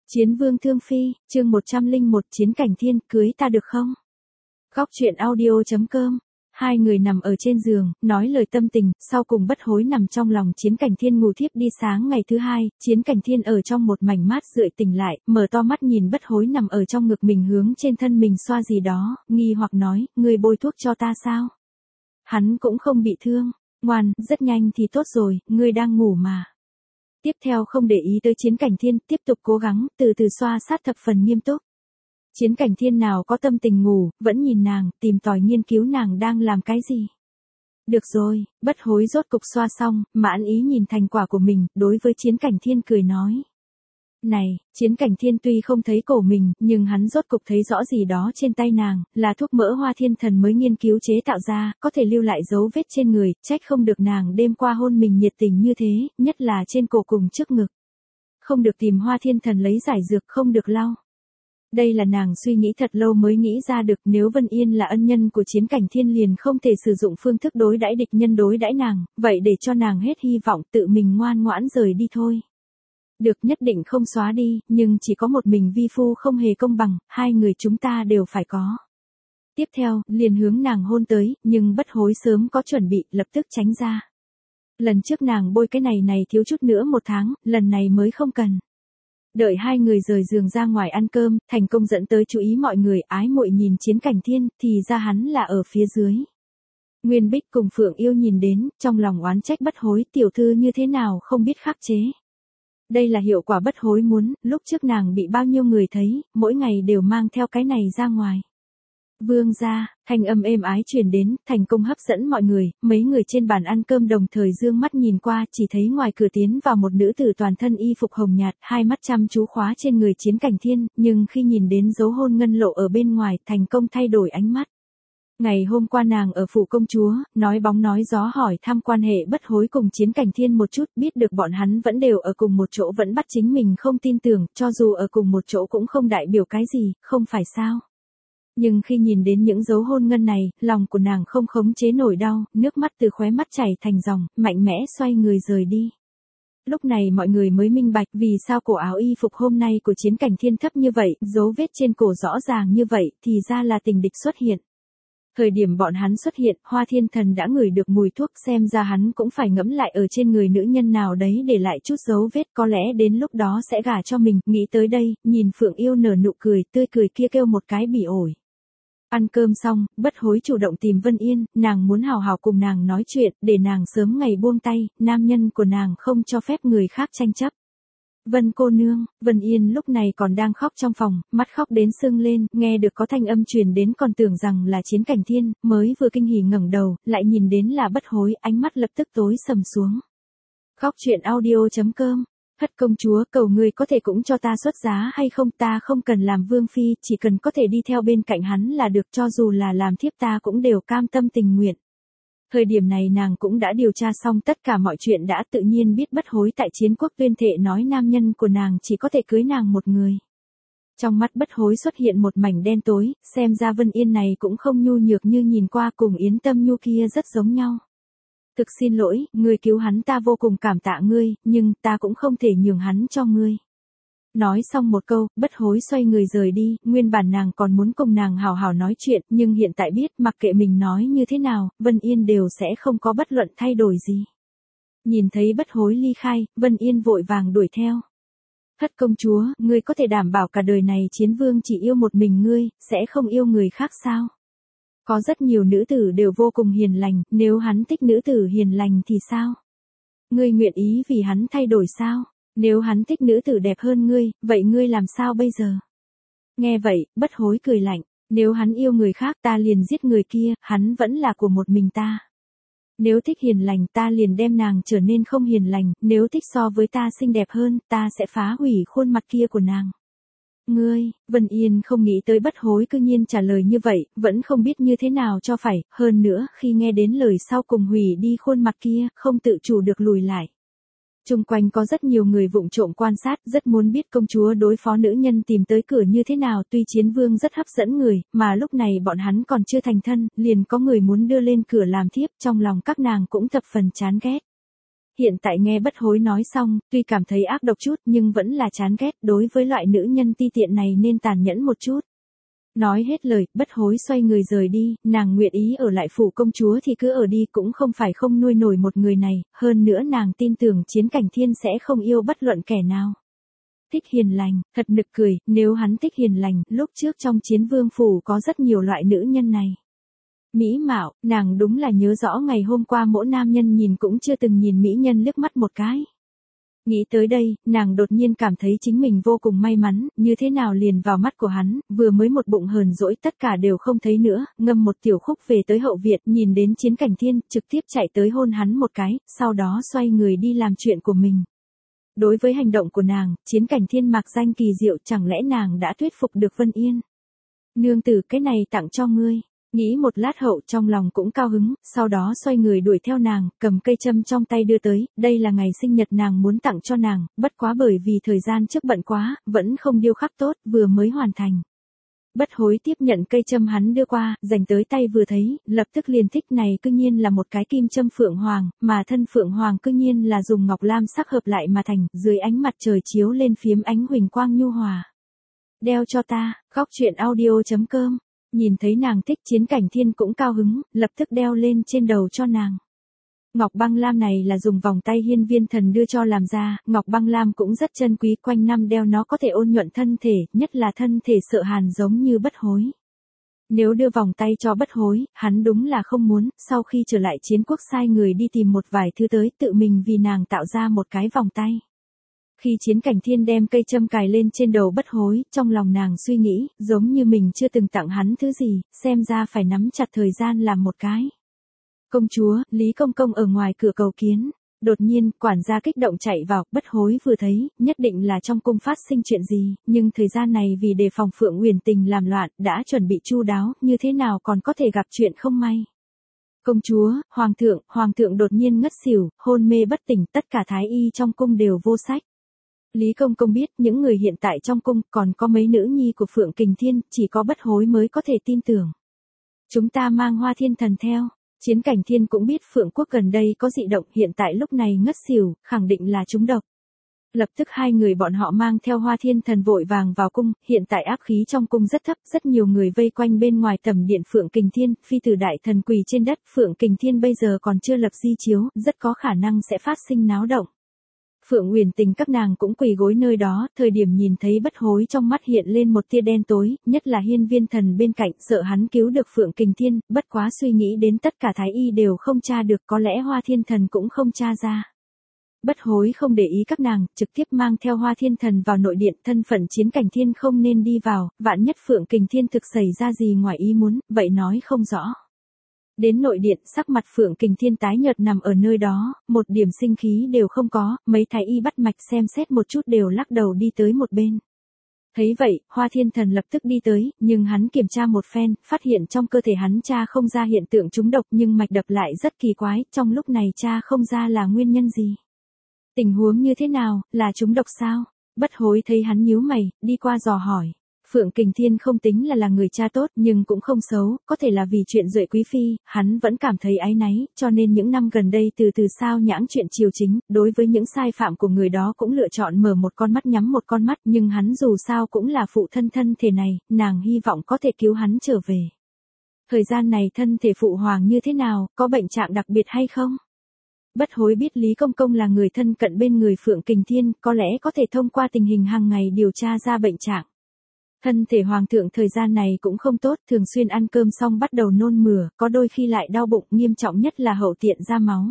Chiến vương thương phi, chương 101 Chiến cảnh thiên, cưới ta được không? Góc truyện audio.com. Hai người nằm ở trên giường, nói lời tâm tình, sau cùng bất hối nằm trong lòng Chiến cảnh thiên ngủ thiếp đi. Sáng ngày thứ hai, Chiến cảnh thiên ở trong một mảnh mát rượi tỉnh lại, mở to mắt nhìn bất hối nằm ở trong ngực mình hướng trên thân mình xoa gì đó, nghi hoặc nói, ngươi bôi thuốc cho ta sao? Hắn cũng không bị thương, ngoan, rất nhanh thì tốt rồi, ngươi đang ngủ mà. Tiếp theo không để ý tới Chiến cảnh thiên, tiếp tục cố gắng, từ từ xoa sát thập phần nghiêm túc. Chiến cảnh thiên nào có tâm tình ngủ, vẫn nhìn nàng, tìm tòi nghiên cứu nàng đang làm cái gì. Được rồi, bất hối rốt cục xoa xong, mãn ý nhìn thành quả của mình, đối với Chiến cảnh thiên cười nói. Này, Chiến cảnh thiên tuy không thấy cổ mình, nhưng hắn rốt cục thấy rõ gì đó trên tay nàng, là thuốc mỡ Hoa Thiên Thần mới nghiên cứu chế tạo ra, có thể lưu lại dấu vết trên người, trách không được nàng đêm qua hôn mình nhiệt tình như thế, nhất là trên cổ cùng trước ngực. Không được tìm Hoa Thiên Thần lấy giải dược, không được lau. Đây là nàng suy nghĩ thật lâu mới nghĩ ra được, nếu Vân Yên là ân nhân của Chiến cảnh thiên liền không thể sử dụng phương thức đối đãi địch nhân đối đãi nàng, vậy để cho nàng hết hy vọng tự mình ngoan ngoãn rời đi thôi. Được, nhất định không xóa đi, nhưng chỉ có một mình vi phu không hề công bằng, hai người chúng ta đều phải có. Tiếp theo, liền hướng nàng hôn tới, nhưng bất hối sớm có chuẩn bị, lập tức tránh ra. Lần trước nàng bôi cái này thiếu chút nữa 1 tháng, lần này mới không cần. Đợi hai người rời giường ra ngoài ăn cơm, thành công dẫn tới chú ý mọi người, ái muội nhìn Chiến cảnh thiên, thì ra hắn là ở phía dưới. Nguyên Bích cùng Phượng Yêu nhìn đến, trong lòng oán trách bất hối, tiểu thư như thế nào không biết khắc chế. Đây là hiệu quả bất hối muốn, lúc trước nàng bị bao nhiêu người thấy, mỗi ngày đều mang theo cái này ra ngoài. Vương gia, thanh âm êm ái truyền đến, thành công hấp dẫn mọi người, mấy người trên bàn ăn cơm đồng thời dương mắt nhìn qua, chỉ thấy ngoài cửa tiến vào một nữ tử toàn thân y phục hồng nhạt, hai mắt chăm chú khóa trên người Chiến cảnh thiên, nhưng khi nhìn đến dấu hôn ngân lộ ở bên ngoài, thành công thay đổi ánh mắt. Ngày hôm qua nàng ở phủ công chúa, nói bóng nói gió hỏi thăm quan hệ bất hối cùng Chiến cảnh thiên một chút, biết được bọn hắn vẫn đều ở cùng một chỗ, vẫn bắt chính mình không tin tưởng, cho dù ở cùng một chỗ cũng không đại biểu cái gì, không phải sao. Nhưng khi nhìn đến những dấu hôn ngân này, lòng của nàng không khống chế nổi đau, nước mắt từ khóe mắt chảy thành dòng, mạnh mẽ xoay người rời đi. Lúc này mọi người mới minh bạch vì sao cổ áo y phục hôm nay của Chiến cảnh thiên thấp như vậy, dấu vết trên cổ rõ ràng như vậy, thì ra là tình địch xuất hiện. Thời điểm bọn hắn xuất hiện, Hoa Thiên Thần đã ngửi được mùi thuốc, xem ra hắn cũng phải ngẫm lại ở trên người nữ nhân nào đấy để lại chút dấu vết, có lẽ đến lúc đó sẽ gả cho mình. Nghĩ tới đây, nhìn Phượng Yêu nở nụ cười, tươi cười kia kêu một cái bị ổi. Ăn cơm xong, bất hối chủ động tìm Vân Yên, nàng muốn hào hào cùng nàng nói chuyện, để nàng sớm ngày buông tay, nam nhân của nàng không cho phép người khác tranh chấp. Vân cô nương, Vân Yên lúc này còn đang khóc trong phòng, mắt khóc đến sưng lên, nghe được có thanh âm truyền đến còn tưởng rằng là Chiến cảnh thiên, mới vừa kinh hỉ ngẩng đầu, lại nhìn đến là bất hối, ánh mắt lập tức tối sầm xuống. Góc truyện audio.com. Hất công chúa, cầu ngươi có thể cũng cho ta xuất giá hay không, ta không cần làm vương phi, chỉ cần có thể đi theo bên cạnh hắn là được, cho dù là làm thiếp ta cũng đều cam tâm tình nguyện. Thời điểm này nàng cũng đã điều tra xong tất cả mọi chuyện, đã tự nhiên biết bất hối tại Chiến quốc tuyên thệ nói nam nhân của nàng chỉ có thể cưới nàng một người. Trong mắt bất hối xuất hiện một mảnh đen tối, xem ra Vân Yên này cũng không nhu nhược như nhìn qua, cùng Yến Tâm Nhu kia rất giống nhau. Thực xin lỗi, ngươi cứu hắn, ta vô cùng cảm tạ ngươi, nhưng ta cũng không thể nhường hắn cho ngươi. Nói xong một câu, bất hối xoay người rời đi, nguyên bản nàng còn muốn cùng nàng hào hào nói chuyện, nhưng hiện tại biết mặc kệ mình nói như thế nào, Vân Yên đều sẽ không có bất luận thay đổi gì. Nhìn thấy bất hối ly khai, Vân Yên vội vàng đuổi theo. Hất công chúa, ngươi có thể đảm bảo cả đời này Chiến vương chỉ yêu một mình ngươi, sẽ không yêu người khác sao? Có rất nhiều nữ tử đều vô cùng hiền lành, nếu hắn thích nữ tử hiền lành thì sao? Ngươi nguyện ý vì hắn thay đổi sao? Nếu hắn thích nữ tử đẹp hơn ngươi, vậy ngươi làm sao bây giờ? Nghe vậy, bất hối cười lạnh, nếu hắn yêu người khác ta liền giết người kia, hắn vẫn là của một mình ta. Nếu thích hiền lành ta liền đem nàng trở nên không hiền lành, nếu thích so với ta xinh đẹp hơn, ta sẽ phá hủy khuôn mặt kia của nàng. Ngươi, Vân Yên không nghĩ tới bất hối cư nhiên trả lời như vậy, vẫn không biết như thế nào cho phải, hơn nữa khi nghe đến lời sau cùng hủy đi khuôn mặt kia, không tự chủ được lùi lại. Chung quanh có rất nhiều người vụng trộm quan sát, rất muốn biết công chúa đối phó nữ nhân tìm tới cửa như thế nào, tuy Chiến vương rất hấp dẫn người, mà lúc này bọn hắn còn chưa thành thân, liền có người muốn đưa lên cửa làm thiếp, trong lòng các nàng cũng thập phần chán ghét. Hiện tại nghe bất hối nói xong, tuy cảm thấy ác độc chút nhưng vẫn là chán ghét, đối với loại nữ nhân ti tiện này nên tàn nhẫn một chút. Nói hết lời, bất hối xoay người rời đi, nàng nguyện ý ở lại phủ công chúa thì cứ ở đi, cũng không phải không nuôi nổi một người này, hơn nữa nàng tin tưởng Chiến Cảnh Thiên sẽ không yêu bất luận kẻ nào. Thích hiền lành, thật nực cười, nếu hắn thích hiền lành, lúc trước trong Chiến Vương phủ có rất nhiều loại nữ nhân này. Mỹ mạo, nàng đúng là nhớ rõ ngày hôm qua mỗi nam nhân nhìn cũng chưa từng nhìn mỹ nhân liếc mắt một cái. Nghĩ tới đây, nàng đột nhiên cảm thấy chính mình vô cùng may mắn, như thế nào liền vào mắt của hắn, vừa mới một bụng hờn dỗi tất cả đều không thấy nữa, ngâm một tiểu khúc về tới hậu viện, nhìn đến Chiến Cảnh Thiên, trực tiếp chạy tới hôn hắn một cái, sau đó xoay người đi làm chuyện của mình. Đối với hành động của nàng, Chiến Cảnh Thiên mạc danh kỳ diệu, chẳng lẽ nàng đã thuyết phục được Vân Yên. Nương tử, cái này tặng cho ngươi. Nghĩ một lát hậu trong lòng cũng cao hứng, sau đó xoay người đuổi theo nàng, cầm cây châm trong tay đưa tới, đây là ngày sinh nhật nàng muốn tặng cho nàng, bất quá bởi vì thời gian trước bận quá, vẫn không điêu khắc tốt, vừa mới hoàn thành. Bất hối tiếp nhận cây châm hắn đưa qua, dành tới tay vừa thấy, lập tức liền thích, này cư nhiên là một cái kim châm phượng hoàng, mà thân phượng hoàng cư nhiên là dùng ngọc lam sắc hợp lại mà thành, dưới ánh mặt trời chiếu lên phiếm ánh huỳnh quang nhu hòa. Đeo cho ta, góc truyện audio.com. Nhìn thấy nàng thích, Chiến Cảnh Thiên cũng cao hứng, lập tức đeo lên trên đầu cho nàng. Ngọc băng lam này là dùng vòng tay Hiên Viên Thần đưa cho làm ra, ngọc băng lam cũng rất chân quý, quanh năm đeo nó có thể ôn nhuận thân thể, nhất là thân thể sợ hàn giống như bất hối. Nếu đưa vòng tay cho bất hối, hắn đúng là không muốn, sau khi trở lại Chiến Quốc sai người đi tìm một vài thứ tới, tự mình vì nàng tạo ra một cái vòng tay. Khi Chiến Cảnh Thiên đem cây châm cài lên trên đầu bất hối, trong lòng nàng suy nghĩ, giống như mình chưa từng tặng hắn thứ gì, xem ra phải nắm chặt thời gian làm một cái. Công chúa, Lý Công Công ở ngoài cửa cầu kiến. Đột nhiên, quản gia kích động chạy vào, bất hối vừa thấy, nhất định là trong cung phát sinh chuyện gì, nhưng thời gian này vì đề phòng Phượng Uyển Tình làm loạn, đã chuẩn bị chu đáo, như thế nào còn có thể gặp chuyện không may. Công chúa, hoàng thượng đột nhiên ngất xỉu, hôn mê bất tỉnh, tất cả thái y trong cung đều vô sách. Lý Công Công biết những người hiện tại trong cung còn có mấy nữ nhi của Phượng Kình Thiên, chỉ có bất hối mới có thể tin tưởng. Chúng ta mang Hoa Thiên Thần theo. Chiến Cảnh Thiên cũng biết Phượng Quốc gần đây có dị động, hiện tại lúc này ngất xỉu, khẳng định là trúng độc. Lập tức hai người bọn họ mang theo Hoa Thiên Thần vội vàng vào cung, hiện tại áp khí trong cung rất thấp, rất nhiều người vây quanh bên ngoài tầm điện Phượng Kình Thiên, phi tử đại thần quỳ trên đất, Phượng Kình Thiên bây giờ còn chưa lập di chiếu, rất có khả năng sẽ phát sinh náo động. Phượng Uyển Tình các nàng cũng quỳ gối nơi đó, thời điểm nhìn thấy bất hối trong mắt hiện lên một tia đen tối, nhất là Hiên Viên Thần bên cạnh, sợ hắn cứu được Phượng Kình Thiên, bất quá suy nghĩ đến tất cả thái y đều không tra được, có lẽ Hoa Thiên Thần cũng không tra ra. Bất hối không để ý các nàng, trực tiếp mang theo Hoa Thiên Thần vào nội điện, thân phận Chiến Cảnh Thiên không nên đi vào, vạn nhất Phượng Kình Thiên thực xảy ra gì ngoài ý muốn, vậy nói không rõ. Đến nội điện, sắc mặt Phượng Kình Thiên tái nhợt nằm ở nơi đó, một điểm sinh khí đều không có, mấy thái y bắt mạch xem xét một chút đều lắc đầu đi tới một bên. Thấy vậy, Hoa Thiên Thần lập tức đi tới, nhưng hắn kiểm tra một phen, phát hiện trong cơ thể hắn tra không ra hiện tượng trúng độc nhưng mạch đập lại rất kỳ quái, trong lúc này tra không ra là nguyên nhân gì. Tình huống như thế nào, là trúng độc sao? Bất hối thấy hắn nhíu mày, đi qua dò hỏi. Phượng Kình Thiên không tính là người cha tốt nhưng cũng không xấu, có thể là vì chuyện Duệ Quý Phi, hắn vẫn cảm thấy áy náy, cho nên những năm gần đây từ từ sao nhãng chuyện triều chính, đối với những sai phạm của người đó cũng lựa chọn mở một con mắt nhắm một con mắt, nhưng hắn dù sao cũng là phụ thân thân thể này, nàng hy vọng có thể cứu hắn trở về. Thời gian này thân thể phụ hoàng như thế nào, có bệnh trạng đặc biệt hay không? Bất hối biết Lý Công Công là người thân cận bên người Phượng Kình Thiên, có lẽ có thể thông qua tình hình hàng ngày điều tra ra bệnh trạng. Thân thể hoàng thượng thời gian này cũng không tốt, thường xuyên ăn cơm xong bắt đầu nôn mửa, có đôi khi lại đau bụng, nghiêm trọng nhất là hậu tiện ra máu.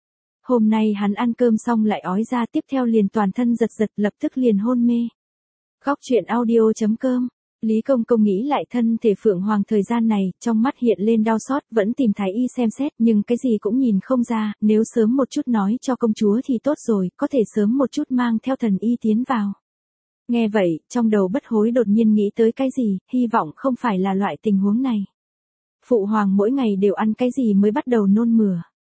Hôm nay hắn ăn cơm xong lại ói ra, tiếp theo liền toàn thân giật giật, lập tức liền hôn mê. Góc truyện audio.com. Lý Công Công nghĩ lại thân thể Phượng Hoàng thời gian này, trong mắt hiện lên đau xót, vẫn tìm thái y xem xét, nhưng cái gì cũng nhìn không ra, nếu sớm một chút nói cho công chúa thì tốt rồi, có thể sớm một chút mang theo thần y tiến vào. Nghe vậy, trong đầu bất hối đột nhiên nghĩ tới cái gì, hy vọng không phải là loại tình huống này. Phụ hoàng mỗi ngày đều ăn cái gì mới bắt đầu nôn mửa.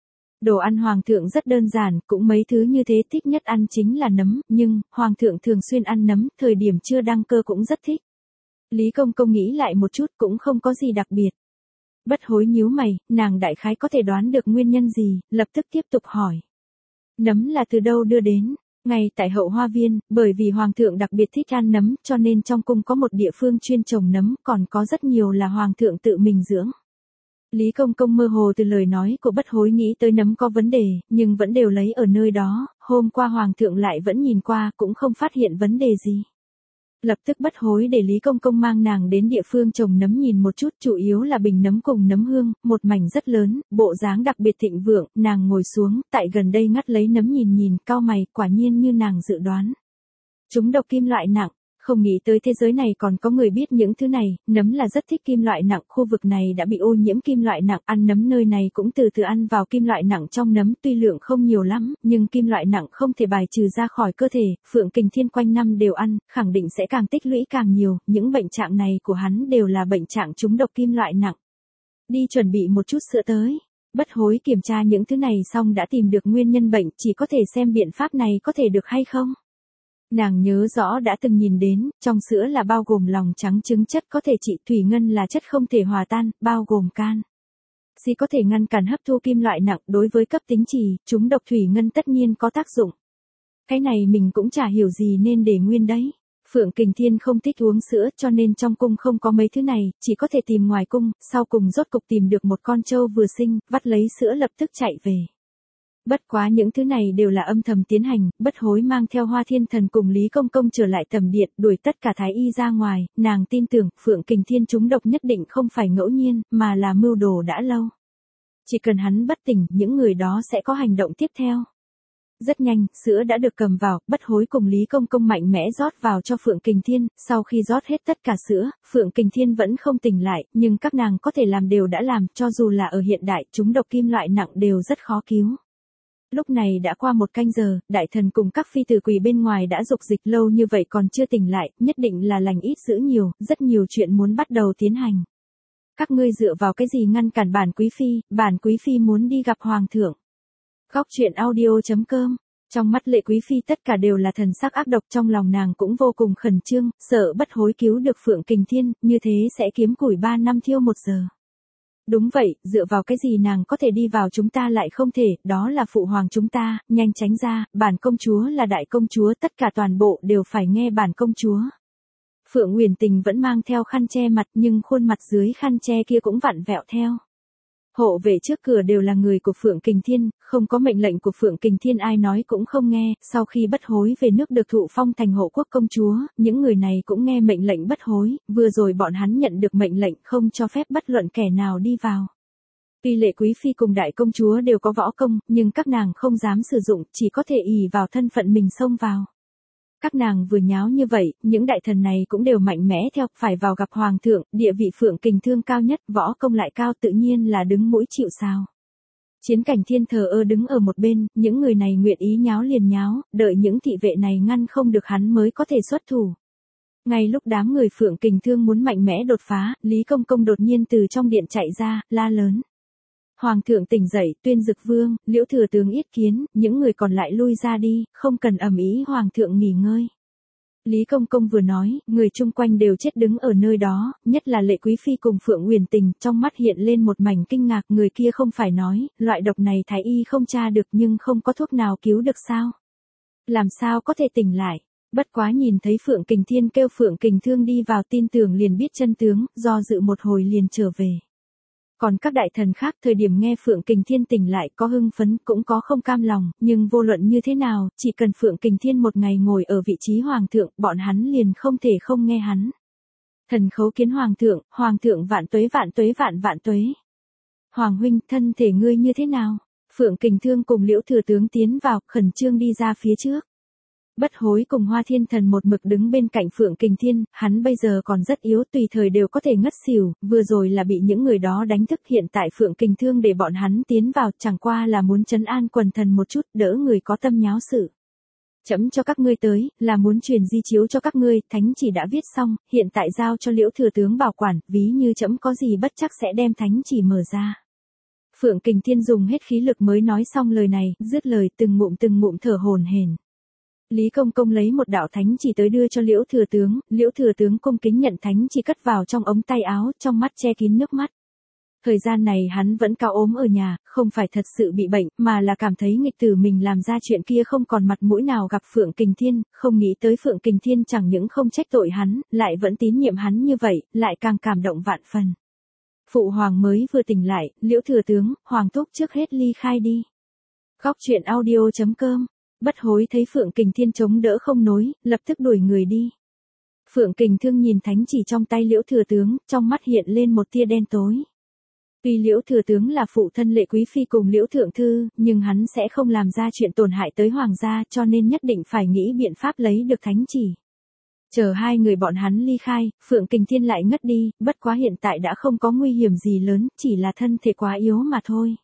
Đồ ăn hoàng thượng rất đơn giản, cũng mấy thứ như thế, thích nhất ăn chính là nấm, nhưng, hoàng thượng thường xuyên ăn nấm, thời điểm chưa đăng cơ cũng rất thích. Lý Công Công nghĩ lại một chút cũng không có gì đặc biệt. Bất hối nhíu mày, nàng đại khái có thể đoán được nguyên nhân gì, lập tức tiếp tục hỏi. Nấm là từ đâu đưa đến? Ngay tại hậu hoa viên, bởi vì hoàng thượng đặc biệt thích ăn nấm cho nên trong cung có một địa phương chuyên trồng nấm, còn có rất nhiều là hoàng thượng tự mình dưỡng. Lý Công Công mơ hồ từ lời nói của Bất Hối nghĩ tới nấm có vấn đề, nhưng vẫn đều lấy ở nơi đó, hôm qua hoàng thượng lại vẫn nhìn qua cũng không phát hiện vấn đề gì. Lập tức Bất Hối để Lý Công Công mang nàng đến địa phương trồng nấm nhìn một chút, chủ yếu là bình nấm cùng nấm hương, một mảnh rất lớn, bộ dáng đặc biệt thịnh vượng, nàng ngồi xuống, tại gần đây ngắt lấy nấm nhìn nhìn, cau mày, quả nhiên như nàng dự đoán. Chúng độc kim loại nặng, không nghĩ tới thế giới này còn có người biết những thứ này, nấm là rất thích kim loại nặng, khu vực này đã bị ô nhiễm kim loại nặng, ăn nấm nơi này cũng từ từ ăn vào kim loại nặng trong nấm, tuy lượng không nhiều lắm, nhưng kim loại nặng không thể bài trừ ra khỏi cơ thể, Phượng Kình Thiên quanh năm đều ăn, khẳng định sẽ càng tích lũy càng nhiều, những bệnh trạng này của hắn đều là bệnh trạng trúng độc kim loại nặng. Đi chuẩn bị một chút sữa tới. Bất Hối kiểm tra những thứ này xong đã tìm được nguyên nhân bệnh, chỉ có thể xem biện pháp này có thể được hay không. Nàng nhớ rõ đã từng nhìn đến, trong sữa là bao gồm lòng trắng trứng chất có thể trị, thủy ngân là chất không thể hòa tan, bao gồm canxi có thể ngăn cản hấp thu kim loại nặng, đối với cấp tính trì, chúng độc thủy ngân tất nhiên có tác dụng. Cái này mình cũng chả hiểu gì nên để nguyên đấy. Phượng Kình Thiên không thích uống sữa cho nên trong cung không có mấy thứ này, chỉ có thể tìm ngoài cung, sau cùng rốt cục tìm được một con trâu vừa sinh, vắt lấy sữa lập tức chạy về. Bất quá những thứ này đều là âm thầm tiến hành, Bất Hối mang theo Hoa Thiên Thần cùng Lý Công Công trở lại tầm điện, đuổi tất cả thái y ra ngoài, nàng tin tưởng, Phượng Kình Thiên trúng độc nhất định không phải ngẫu nhiên, mà là mưu đồ đã lâu. Chỉ cần hắn bất tỉnh, những người đó sẽ có hành động tiếp theo. Rất nhanh, sữa đã được cầm vào, Bất Hối cùng Lý Công Công mạnh mẽ rót vào cho Phượng Kình Thiên, sau khi rót hết tất cả sữa, Phượng Kình Thiên vẫn không tỉnh lại, nhưng các nàng có thể làm đều đã làm, cho dù là ở hiện đại, chúng độc kim loại nặng đều rất khó cứu. Lúc này đã qua 1 canh giờ, đại thần cùng các phi tử quỳ bên ngoài đã dục dịch lâu như vậy còn chưa tỉnh lại, nhất định là lành ít dữ nhiều, rất nhiều chuyện muốn bắt đầu tiến hành. Các ngươi dựa vào cái gì ngăn cản bản quý phi muốn đi gặp hoàng thượng. Góc truyện audio.com. Trong mắt Lệ Quý Phi tất cả đều là thần sắc ác độc, trong lòng nàng cũng vô cùng khẩn trương, sợ Bất Hối cứu được Phượng Kình Thiên, như thế sẽ kiếm củi 3 năm thiêu 1 giờ. Đúng vậy, dựa vào cái gì nàng có thể đi vào chúng ta lại không thể, đó là phụ hoàng chúng ta, nhanh tránh ra, bản công chúa là đại công chúa, tất cả toàn bộ đều phải nghe bản công chúa. Phượng Uyển Tình vẫn mang theo khăn che mặt nhưng khuôn mặt dưới khăn che kia cũng vặn vẹo theo. Hộ vệ trước cửa đều là người của Phượng Kình Thiên, không có mệnh lệnh của Phượng Kình Thiên ai nói cũng không nghe, sau khi Bất Hối về nước được thụ phong thành hộ quốc công chúa, những người này cũng nghe mệnh lệnh Bất Hối, vừa rồi bọn hắn nhận được mệnh lệnh không cho phép bất luận kẻ nào đi vào. Tuy Lệ Quý Phi cùng đại công chúa đều có võ công, nhưng các nàng không dám sử dụng, chỉ có thể ỷ vào thân phận mình xông vào. Các nàng vừa nháo như vậy, những đại thần này cũng đều mạnh mẽ theo, phải vào gặp hoàng thượng, địa vị Phượng Kình Thương cao nhất, võ công lại cao tự nhiên là đứng mũi chịu sào. Chiến Cảnh Thiên thờ ơ đứng ở một bên, những người này nguyện ý nháo liền nháo, đợi những thị vệ này ngăn không được hắn mới có thể xuất thủ. Ngay lúc đám người Phượng Kình Thương muốn mạnh mẽ đột phá, Lý Công Công đột nhiên từ trong điện chạy ra, la lớn. Hoàng thượng tỉnh dậy, Tuyên Dực Vương, Liễu Thừa Tướng yết kiến, những người còn lại lui ra đi, không cần ầm ĩ, hoàng thượng nghỉ ngơi. Lý Công Công vừa nói, người chung quanh đều chết đứng ở nơi đó, nhất là Lệ Quý Phi cùng Phượng Uyển Tình, trong mắt hiện lên một mảnh kinh ngạc, người kia không phải nói, loại độc này thái y không tra được nhưng không có thuốc nào cứu được sao? Làm sao có thể tỉnh lại? Bất quá nhìn thấy Phượng Kình Thiên kêu Phượng Kình Thương đi vào tin tưởng liền biết chân tướng, do dự một hồi liền trở về. Còn các đại thần khác thời điểm nghe Phượng Kình Thiên tỉnh lại có hưng phấn cũng có không cam lòng, nhưng vô luận như thế nào, chỉ cần Phượng Kình Thiên một ngày ngồi ở vị trí hoàng thượng, bọn hắn liền không thể không nghe hắn. Thần khấu kiến hoàng thượng vạn tuế vạn tuế vạn vạn tuế. Hoàng huynh, thân thể ngươi như thế nào? Phượng Kình Thương cùng Liễu Thừa Tướng tiến vào, khẩn trương đi ra phía trước. Bất Hối cùng Hoa Thiên Thần một mực đứng bên cạnh Phượng Kình Thiên, hắn bây giờ còn rất yếu, tùy thời đều có thể ngất xỉu, vừa rồi là bị những người đó đánh thức, hiện tại Phượng Kình Thương để bọn hắn tiến vào, chẳng qua là muốn trấn an quần thần một chút, đỡ người có tâm nháo sự. Chấm cho các ngươi tới, là muốn truyền di chiếu cho các ngươi, thánh chỉ đã viết xong, hiện tại giao cho Liễu Thừa Tướng bảo quản, ví như chấm có gì bất chắc sẽ đem thánh chỉ mở ra. Phượng Kình Thiên dùng hết khí lực mới nói xong lời này, dứt lời từng ngụm thở hổn hển. Lý Công Công lấy một đạo thánh chỉ tới đưa cho Liễu Thừa Tướng cung kính nhận thánh chỉ cất vào trong ống tay áo, trong mắt che kín nước mắt. Thời gian này hắn vẫn cao ốm ở nhà, không phải thật sự bị bệnh, mà là cảm thấy nghịch tử mình làm ra chuyện kia không còn mặt mũi nào gặp Phượng Kình Thiên, không nghĩ tới Phượng Kình Thiên chẳng những không trách tội hắn, lại vẫn tín nhiệm hắn như vậy, lại càng cảm động vạn phần. Phụ hoàng mới vừa tỉnh lại, Liễu thừa tướng, hoàng thúc trước hết ly khai đi. Góc truyện audio.com. Bất hối thấy Phượng Kình Thiên chống đỡ không nối, lập tức đuổi người đi. Phượng Kình Thương nhìn thánh chỉ trong tay Liễu thừa tướng, trong mắt hiện lên một tia đen tối. Tuy Liễu thừa tướng là phụ thân Lệ Quý Phi cùng Liễu thượng thư, nhưng hắn sẽ không làm ra chuyện tổn hại tới hoàng gia, cho nên nhất định phải nghĩ biện pháp lấy được thánh chỉ. Chờ hai người bọn hắn ly khai, Phượng Kình Thiên lại ngất đi, bất quá hiện tại đã không có nguy hiểm gì lớn, chỉ là thân thể quá yếu mà thôi.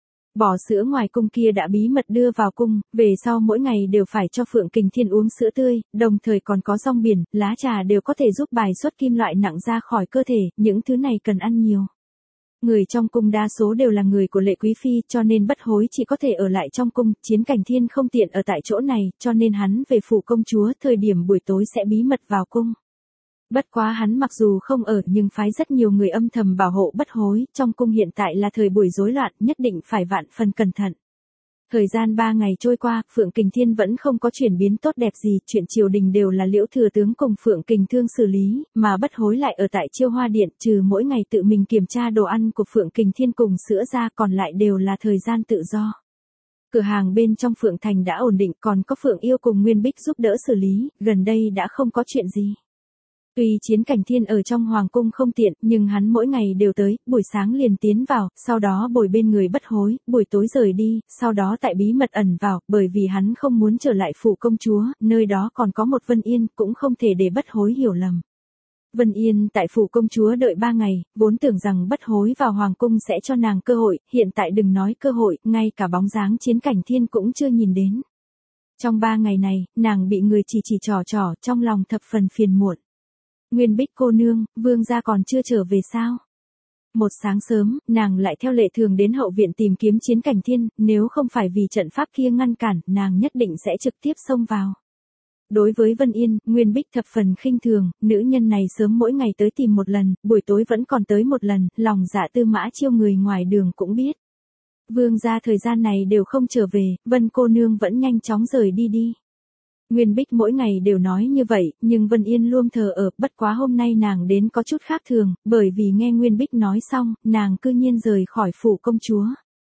Bò sữa ngoài cung kia đã bí mật đưa vào cung, về sau mỗi ngày đều phải cho Phượng Kình Thiên uống sữa tươi, đồng thời còn có rong biển, lá trà đều có thể giúp bài xuất kim loại nặng ra khỏi cơ thể, những thứ này cần ăn nhiều. Người trong cung đa số đều là người của Lệ Quý Phi, cho nên Bất Hối chỉ có thể ở lại trong cung, Chiến Cảnh Thiên không tiện ở tại chỗ này, cho nên hắn về phủ công chúa, thời điểm buổi tối sẽ bí mật vào cung. Bất quá hắn mặc dù không ở nhưng phái rất nhiều người âm thầm bảo hộ Bất Hối, trong cung hiện tại là thời buổi rối loạn, nhất định phải vạn phần cẩn thận. Thời gian 3 ngày trôi qua, Phượng Kình Thiên vẫn không có chuyển biến tốt đẹp gì, chuyện triều đình đều là Liễu thừa tướng cùng Phượng Kình Thương xử lý, mà Bất Hối lại ở tại Chiêu Hoa Điện, trừ mỗi ngày tự mình kiểm tra đồ ăn của Phượng Kình Thiên cùng sữa ra, còn lại đều là thời gian tự do. Cửa hàng bên trong Phượng Thành đã ổn định, còn có Phượng Yêu cùng Nguyên Bích giúp đỡ xử lý, gần đây đã không có chuyện gì. Tuy Chiến Cảnh Thiên ở trong hoàng cung không tiện, nhưng hắn mỗi ngày đều tới, buổi sáng liền tiến vào, sau đó bồi bên người Bất Hối, buổi tối rời đi, sau đó tại bí mật ẩn vào, bởi vì hắn không muốn trở lại phủ công chúa, nơi đó còn có một Vân Yên, cũng không thể để Bất Hối hiểu lầm. Vân Yên tại phủ công chúa đợi 3 ngày, vốn tưởng rằng Bất Hối vào hoàng cung sẽ cho nàng cơ hội, hiện tại đừng nói cơ hội, ngay cả bóng dáng Chiến Cảnh Thiên cũng chưa nhìn đến. Trong 3 ngày này, nàng bị người chỉ trò, trong lòng thập phần phiền muộn. Nguyên Bích cô nương, vương gia còn chưa trở về sao? Một sáng sớm, nàng lại theo lệ thường đến hậu viện tìm kiếm Chiến Cảnh Thiên, nếu không phải vì trận pháp kia ngăn cản, nàng nhất định sẽ trực tiếp xông vào. Đối với Vân Yên, Nguyên Bích thập phần khinh thường, nữ nhân này sớm mỗi ngày tới tìm một lần, buổi tối vẫn còn tới một lần, lòng dạ Tư Mã Chiêu người ngoài đường cũng biết. Vương gia thời gian này đều không trở về, Vân cô nương vẫn nhanh chóng rời đi. Nguyên Bích mỗi ngày đều nói như vậy, nhưng Vân Yên luôn thờ ở, bất quá hôm nay nàng đến có chút khác thường, bởi vì nghe Nguyên Bích nói xong, nàng cư nhiên rời khỏi phủ công chúa.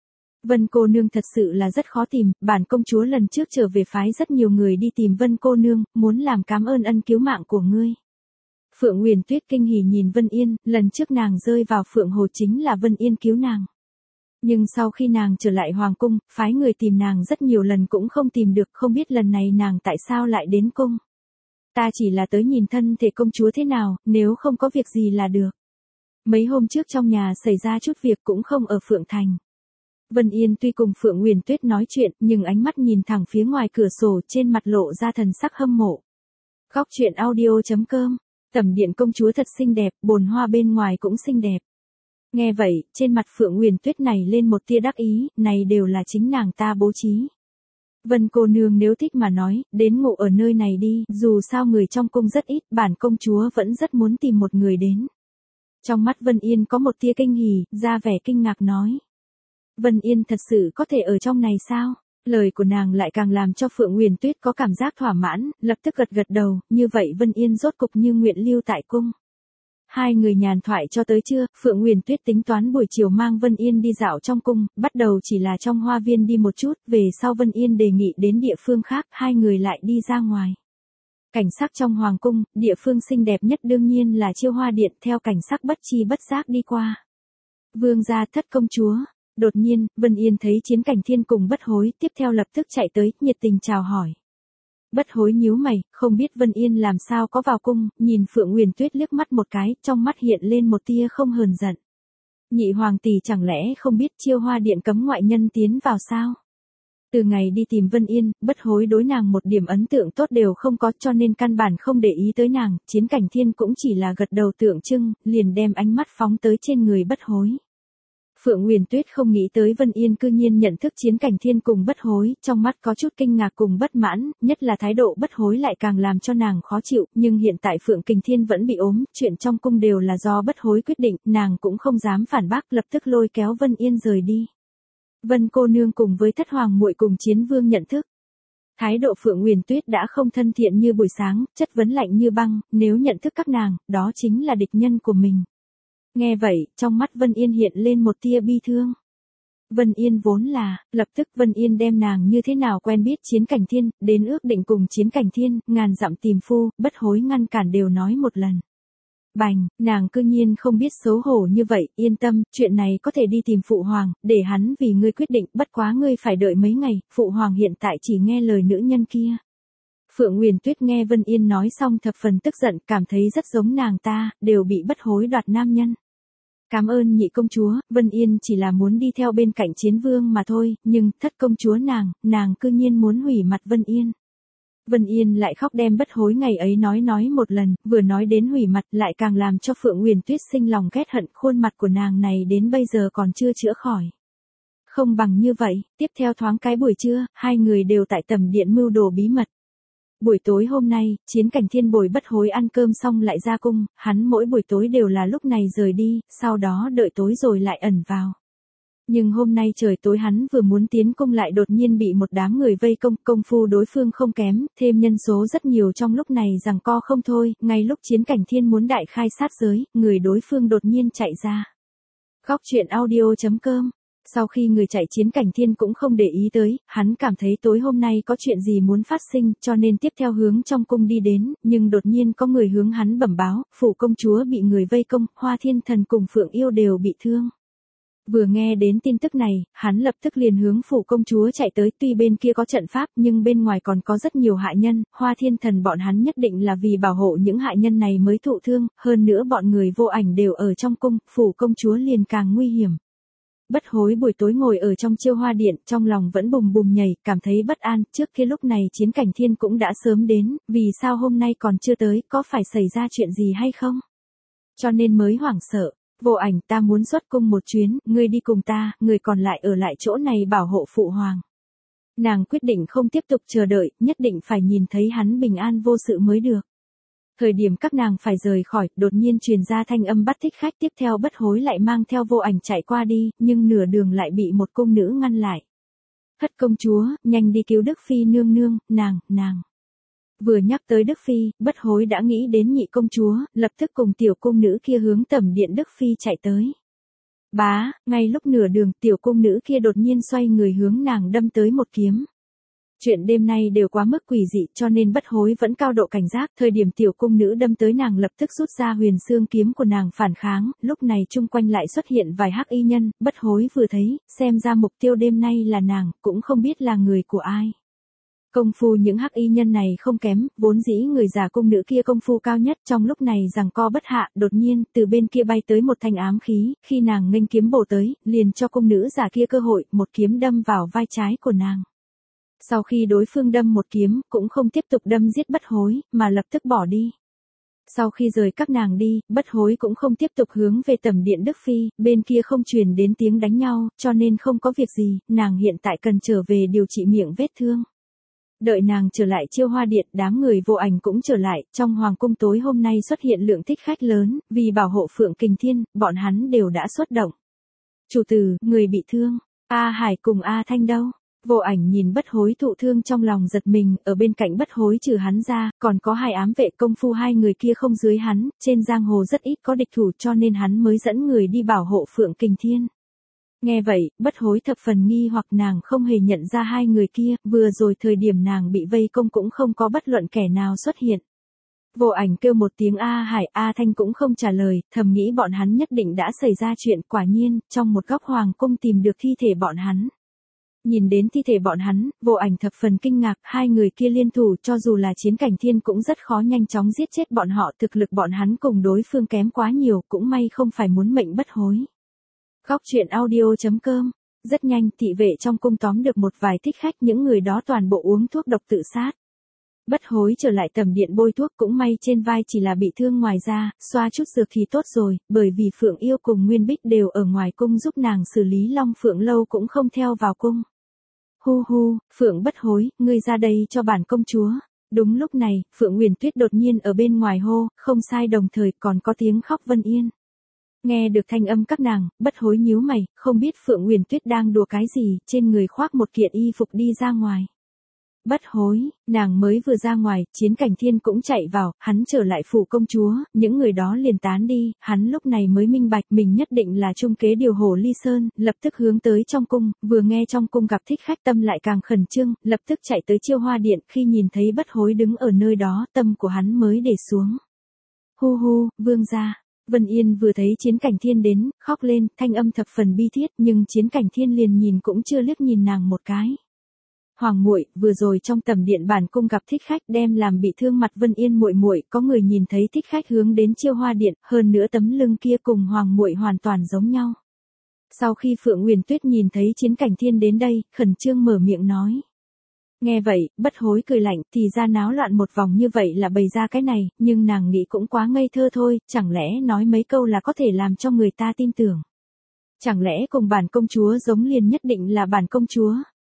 Vân cô nương thật sự là rất khó tìm, bản công chúa lần trước trở về phái rất nhiều người đi tìm Vân cô nương, muốn làm cảm ơn ân cứu mạng của ngươi. Phượng Nguyền Tuyết kinh hỉ nhìn Vân Yên, lần trước nàng rơi vào Phượng Hồ chính là Vân Yên cứu nàng. Nhưng sau khi nàng trở lại hoàng cung, phái người tìm nàng rất nhiều lần cũng không tìm được, không biết lần này nàng tại sao lại đến cung. Ta chỉ là tới nhìn thân thể công chúa thế nào, nếu không có việc gì là được. Mấy hôm trước trong nhà xảy ra chút việc cũng không ở Phượng Thành. Vân Yên tuy cùng Phượng Nguyền Tuyết nói chuyện, nhưng ánh mắt nhìn thẳng phía ngoài cửa sổ, trên mặt lộ ra thần sắc hâm mộ. Góc truyện audio.com. Tẩm điện công chúa thật xinh đẹp, bồn hoa bên ngoài cũng xinh đẹp. Nghe vậy, trên mặt Phượng Nguyền Tuyết này lên một tia đắc ý, này đều là chính nàng ta bố trí. Vân cô nương nếu thích mà nói, đến ngủ ở nơi này đi, dù sao người trong cung rất ít, bản công chúa vẫn rất muốn tìm một người đến. Trong mắt Vân Yên có một tia kinh hỉ, ra vẻ kinh ngạc nói. Vân Yên thật sự có thể ở trong này sao? Lời của nàng lại càng làm cho Phượng Nguyền Tuyết có cảm giác thỏa mãn, lập tức gật đầu, như vậy Vân Yên rốt cục như nguyện lưu tại cung. Hai người nhàn thoại cho tới trưa, Phượng Nguyền Tuyết tính toán buổi chiều mang Vân Yên đi dạo trong cung, bắt đầu chỉ là trong hoa viên đi một chút, về sau Vân Yên đề nghị đến địa phương khác, hai người lại đi ra ngoài. Cảnh sắc trong hoàng cung, địa phương xinh đẹp nhất đương nhiên là Chiêu Hoa Điện, theo cảnh sắc bất chi bất giác đi qua. Vương gia thất công chúa. Đột nhiên, Vân Yên thấy Chiến Cảnh Thiên cùng Bất Hối, tiếp theo lập tức chạy tới, nhiệt tình chào hỏi. Bất Hối nhíu mày, không biết Vân Yên làm sao có vào cung, nhìn Phượng Nguyền Tuyết liếc mắt một cái, trong mắt hiện lên một tia không hờn giận. Nhị hoàng tỷ chẳng lẽ không biết Chiêu Hoa Điện cấm ngoại nhân tiến vào sao? Từ ngày đi tìm Vân Yên, Bất Hối đối nàng một điểm ấn tượng tốt đều không có, cho nên căn bản không để ý tới nàng, Chiến Cảnh Thiên cũng chỉ là gật đầu tượng trưng, liền đem ánh mắt phóng tới trên người Bất Hối. Phượng Nguyền Tuyết không nghĩ tới Vân Yên cư nhiên nhận thức Chiến Cảnh Thiên cùng Bất Hối, trong mắt có chút kinh ngạc cùng bất mãn, nhất là thái độ Bất Hối lại càng làm cho nàng khó chịu, nhưng hiện tại Phượng Kình Thiên vẫn bị ốm, chuyện trong cung đều là do Bất Hối quyết định, nàng cũng không dám phản bác, lập tức lôi kéo Vân Yên rời đi. Vân cô nương cùng với Thất Hoàng muội cùng Chiến Vương nhận thức. Thái độ Phượng Nguyền Tuyết đã không thân thiện như buổi sáng, chất vấn lạnh như băng, nếu nhận thức các nàng, đó chính là địch nhân của mình. Nghe vậy, trong mắt Vân Yên hiện lên một tia bi thương. Vân Yên vốn là, lập tức Vân Yên đem nàng như thế nào quen biết Chiến Cảnh Thiên, đến ước định cùng Chiến Cảnh Thiên, ngàn dặm tìm phu, Bất Hối ngăn cản đều nói một lần. Bành, nàng cư nhiên không biết xấu hổ như vậy, yên tâm, chuyện này có thể đi tìm Phụ Hoàng, để hắn vì ngươi quyết định, bất quá ngươi phải đợi mấy ngày, Phụ Hoàng hiện tại chỉ nghe lời nữ nhân kia. Phượng Nguyền Tuyết nghe Vân Yên nói xong thập phần tức giận, cảm thấy rất giống nàng ta, đều bị Bất Hối đoạt nam nhân. Cảm ơn nhị công chúa, Vân Yên chỉ là muốn đi theo bên cạnh Chiến Vương mà thôi, nhưng thất công chúa nàng cư nhiên muốn hủy mặt Vân Yên. Vân Yên lại khóc đem Bất Hối ngày ấy nói một lần, vừa nói đến hủy mặt lại càng làm cho Phượng Nguyền Tuyết sinh lòng ghét hận, khuôn mặt của nàng này đến bây giờ còn chưa chữa khỏi. Không bằng như vậy, tiếp theo thoáng cái buổi trưa, hai người đều tại tầm điện mưu đồ bí mật. Buổi tối hôm nay, Chiến Cảnh Thiên bồi Bất Hối ăn cơm xong lại ra cung, hắn mỗi buổi tối đều là lúc này rời đi, sau đó đợi tối rồi lại ẩn vào. Nhưng hôm nay trời tối hắn vừa muốn tiến cung lại đột nhiên bị một đám người vây công phu đối phương không kém, thêm nhân số rất nhiều trong lúc này giằng co không thôi, ngay lúc Chiến Cảnh Thiên muốn đại khai sát giới, người đối phương đột nhiên chạy ra. Góc truyện audio.com. Sau khi người chạy Chiến Cảnh Thiên cũng không để ý tới, hắn cảm thấy tối hôm nay có chuyện gì muốn phát sinh, cho nên tiếp theo hướng trong cung đi đến, nhưng đột nhiên có người hướng hắn bẩm báo, phủ công chúa bị người vây công, Hoa Thiên Thần cùng Phượng Yêu đều bị thương. Vừa nghe đến tin tức này, hắn lập tức liền hướng phủ công chúa chạy tới, tuy bên kia có trận pháp nhưng bên ngoài còn có rất nhiều hạ nhân, Hoa Thiên Thần bọn hắn nhất định là vì bảo hộ những hạ nhân này mới thụ thương, hơn nữa bọn người Vô Ảnh đều ở trong cung, phủ công chúa liền càng nguy hiểm. Bất Hối buổi tối ngồi ở trong Chiêu Hoa Điện, trong lòng vẫn bùm bùm nhảy, cảm thấy bất an, trước kia lúc này Chiến Cảnh Thiên cũng đã sớm đến, vì sao hôm nay còn chưa tới, có phải xảy ra chuyện gì hay không? Cho nên mới hoảng sợ. Vô Ảnh, ta muốn xuất cung một chuyến, ngươi đi cùng ta, người còn lại ở lại chỗ này bảo hộ Phụ Hoàng. Nàng quyết định không tiếp tục chờ đợi, nhất định phải nhìn thấy hắn bình an vô sự mới được. Thời điểm các nàng phải rời khỏi, đột nhiên truyền ra thanh âm bắt thích khách, tiếp theo Bất Hối lại mang theo Vô Ảnh chạy qua đi, nhưng nửa đường lại bị một cung nữ ngăn lại. Thất công chúa, nhanh đi cứu Đức Phi nương nương, nàng. Vừa nhắc tới Đức Phi, Bất Hối đã nghĩ đến nhị công chúa, lập tức cùng tiểu cung nữ kia hướng tẩm điện Đức Phi chạy tới. Bá, ngay lúc nửa đường tiểu cung nữ kia đột nhiên xoay người hướng nàng đâm tới một kiếm. Chuyện đêm nay đều quá mức quỷ dị cho nên Bất Hối vẫn cao độ cảnh giác, thời điểm tiểu cung nữ đâm tới nàng lập tức rút ra huyền xương kiếm của nàng phản kháng, lúc này chung quanh lại xuất hiện vài hắc y nhân, Bất Hối vừa thấy, xem ra mục tiêu đêm nay là nàng, cũng không biết là người của ai. Công phu những hắc y nhân này không kém, vốn dĩ người già cung nữ kia công phu cao nhất, trong lúc này giằng co bất hạ, đột nhiên, từ bên kia bay tới một thanh ám khí, khi nàng nghênh kiếm bổ tới, liền cho cung nữ già kia cơ hội, một kiếm đâm vào vai trái của nàng. Sau khi đối phương đâm một kiếm, cũng không tiếp tục đâm giết Bất Hối, mà lập tức bỏ đi. Sau khi rời các nàng đi, Bất Hối cũng không tiếp tục hướng về tẩm điện Đức Phi, bên kia không truyền đến tiếng đánh nhau, cho nên không có việc gì, nàng hiện tại cần trở về điều trị miệng vết thương. Đợi nàng trở lại Chiêu Hoa Điện, đám người Vô Ảnh cũng trở lại, trong hoàng cung tối hôm nay xuất hiện lượng thích khách lớn, vì bảo hộ Phượng Kình Thiên, bọn hắn đều đã xuất động. Chủ tử, người bị thương, A Hải cùng A Thanh đâu? Vô Ảnh nhìn Bất Hối thụ thương trong lòng giật mình, ở bên cạnh Bất Hối trừ hắn ra, còn có hai ám vệ công phu, hai người kia không dưới hắn, trên giang hồ rất ít có địch thủ cho nên hắn mới dẫn người đi bảo hộ Phượng Kình Thiên. Nghe vậy, Bất Hối thập phần nghi hoặc, nàng không hề nhận ra hai người kia, vừa rồi thời điểm nàng bị vây công cũng không có bất luận kẻ nào xuất hiện. Vô Ảnh kêu một tiếng A Hải, A Thanh cũng không trả lời, thầm nghĩ bọn hắn nhất định đã xảy ra chuyện, quả nhiên, trong một góc hoàng cung tìm được thi thể bọn hắn. Nhìn đến thi thể bọn hắn, Vô Ảnh thập phần kinh ngạc, hai người kia liên thủ cho dù là Chiến Cảnh Thiên cũng rất khó nhanh chóng giết chết bọn họ, thực lực bọn hắn cùng đối phương kém quá nhiều, cũng may không phải muốn mệnh Bất Hối. Góc truyện audio.com. Rất nhanh, thị vệ trong cung tóm được một vài thích khách, những người đó toàn bộ uống thuốc độc tự sát. Bất hối trở lại tầm điện bôi thuốc, cũng may trên vai chỉ là bị thương, ngoài ra, xoa chút dược thì tốt rồi, bởi vì Phượng Yêu cùng Nguyên Bích đều ở ngoài cung giúp nàng xử lý, Long Phượng Lâu cũng không theo vào cung. Hu hu, Phượng Bất Hối, ngươi ra đây cho bản công chúa. Đúng lúc này, Phượng Uyển Tuyết đột nhiên ở bên ngoài hô, không sai, đồng thời còn có tiếng khóc Vân Yên. Nghe được thanh âm các nàng, Bất Hối nhíu mày, không biết Phượng Uyển Tuyết đang đùa cái gì, trên người khoác một kiện y phục đi ra ngoài. Bất Hối, nàng mới vừa ra ngoài, Chiến Cảnh Thiên cũng chạy vào, hắn trở lại phủ công chúa, những người đó liền tán đi, hắn lúc này mới minh bạch mình nhất định là trung kế điều Hồ Ly Sơn, lập tức hướng tới trong cung, vừa nghe trong cung gặp thích khách tâm lại càng khẩn trương, lập tức chạy tới Chiêu Hoa Điện, khi nhìn thấy Bất Hối đứng ở nơi đó, tâm của hắn mới để xuống. Hu hu, vương gia. Vân Yên vừa thấy Chiến Cảnh Thiên đến, khóc lên, thanh âm thập phần bi thiết, nhưng Chiến Cảnh Thiên liền nhìn cũng chưa liếc nhìn nàng một cái. Hoàng muội, vừa rồi trong tầm điện bản cung gặp thích khách đem làm bị thương mặt Vân Yên muội muội, có người nhìn thấy thích khách hướng đến Chiêu Hoa Điện, hơn nữa tấm lưng kia cùng Hoàng muội hoàn toàn giống nhau. Sau khi Phượng Uyển Tuyết nhìn thấy Chiến Cảnh Thiên đến đây, khẩn trương mở miệng nói. Nghe vậy, Bất Hối cười lạnh, thì ra náo loạn một vòng như vậy là bày ra cái này, nhưng nàng nghĩ cũng quá ngây thơ thôi, chẳng lẽ nói mấy câu là có thể làm cho người ta tin tưởng. Chẳng lẽ cùng bản công chúa giống liền nhất định là bản công chúa.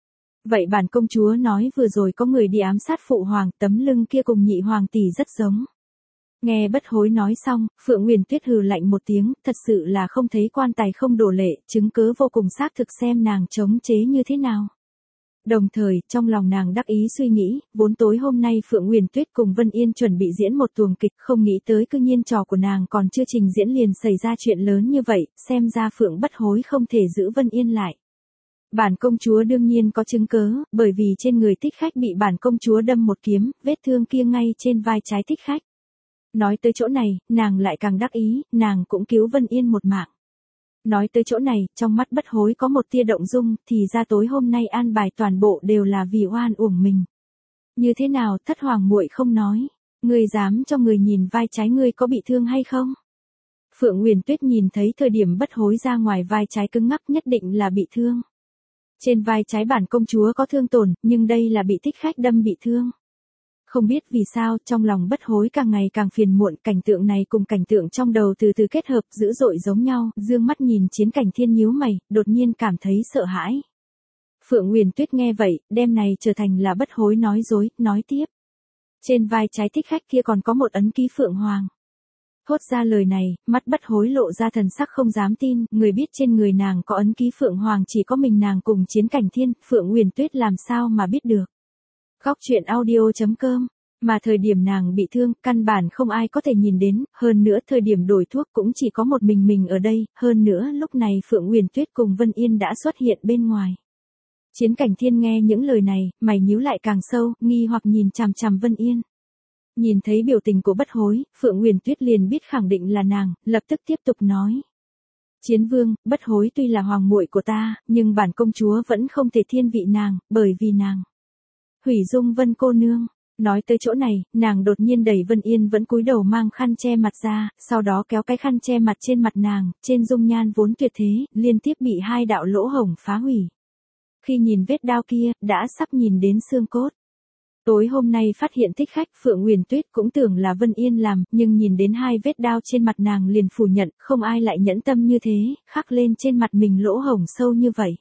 Vậy bản công chúa nói vừa rồi có người đi ám sát phụ hoàng, tấm lưng kia cùng nhị hoàng tỷ rất giống. Nghe Bất Hối nói xong, Phượng Uyển Tuyết hừ lạnh một tiếng, thật sự là không thấy quan tài không đổ lệ, chứng cứ vô cùng xác thực, xem nàng chống chế như thế nào. Đồng thời, trong lòng nàng đắc ý suy nghĩ, vốn tối hôm nay Phượng Uyển Tuyết cùng Vân Yên chuẩn bị diễn một tuồng kịch, không nghĩ tới cư nhiên trò của nàng còn chưa trình diễn liền xảy ra chuyện lớn như vậy, xem ra Phượng Bất Hối không thể giữ Vân Yên lại. Bản công chúa đương nhiên có chứng cớ, bởi vì trên người thích khách bị bản công chúa đâm một kiếm, vết thương kia ngay trên vai trái thích khách. Nói tới chỗ này, nàng lại càng đắc ý, nàng cũng cứu Vân Yên một mạng. Nói tới chỗ này, trong mắt Bất Hối có một tia động dung, thì ra tối hôm nay an bài toàn bộ đều là vì oan uổng mình. Như thế nào, thất hoàng muội không nói, ngươi dám cho người nhìn vai trái ngươi có bị thương hay không? Phượng Uyển Tuyết nhìn thấy thời điểm Bất Hối ra ngoài vai trái cứng ngắc, nhất định là bị thương. Trên vai trái bản công chúa có thương tổn, nhưng đây là bị thích khách đâm bị thương. Không biết vì sao, trong lòng Bất Hối càng ngày càng phiền muộn, cảnh tượng này cùng cảnh tượng trong đầu từ từ kết hợp dữ dội giống nhau, dương mắt nhìn Chiến Cảnh Thiên nhíu mày, đột nhiên cảm thấy sợ hãi. Phượng Uyển Tuyết nghe vậy, đem này trở thành là Bất Hối nói dối, nói tiếp. Trên vai trái thích khách kia còn có một ấn ký Phượng Hoàng. Thốt ra lời này, mắt Bất Hối lộ ra thần sắc không dám tin, người biết trên người nàng có ấn ký Phượng Hoàng chỉ có mình nàng cùng Chiến Cảnh Thiên, Phượng Uyển Tuyết làm sao mà biết được. Góc truyện audio.com, mà thời điểm nàng bị thương, căn bản không ai có thể nhìn đến, hơn nữa thời điểm đổi thuốc cũng chỉ có một mình ở đây, hơn nữa lúc này Phượng Uyển Tuyết cùng Vân Yên đã xuất hiện bên ngoài. Chiến Cảnh Thiên nghe những lời này, mày nhíu lại càng sâu, nghi hoặc nhìn chằm chằm Vân Yên. Nhìn thấy biểu tình của Bất Hối, Phượng Uyển Tuyết liền biết khẳng định là nàng, lập tức tiếp tục nói. Chiến vương, Bất Hối tuy là hoàng muội của ta, nhưng bản công chúa vẫn không thể thiên vị nàng, bởi vì nàng hủy dung Vân cô nương. Nói tới chỗ này, nàng đột nhiên đẩy Vân Yên vẫn cúi đầu mang khăn che mặt ra, sau đó kéo cái khăn che mặt trên mặt nàng, trên dung nhan vốn tuyệt thế, liên tiếp bị hai đạo lỗ hổng phá hủy. Khi nhìn vết đao kia, đã sắp nhìn đến xương cốt. Tối hôm nay phát hiện thích khách, Phượng Uyển Tuyết cũng tưởng là Vân Yên làm, nhưng nhìn đến hai vết đao trên mặt nàng liền phủ nhận, không ai lại nhẫn tâm như thế, khắc lên trên mặt mình lỗ hổng sâu như vậy.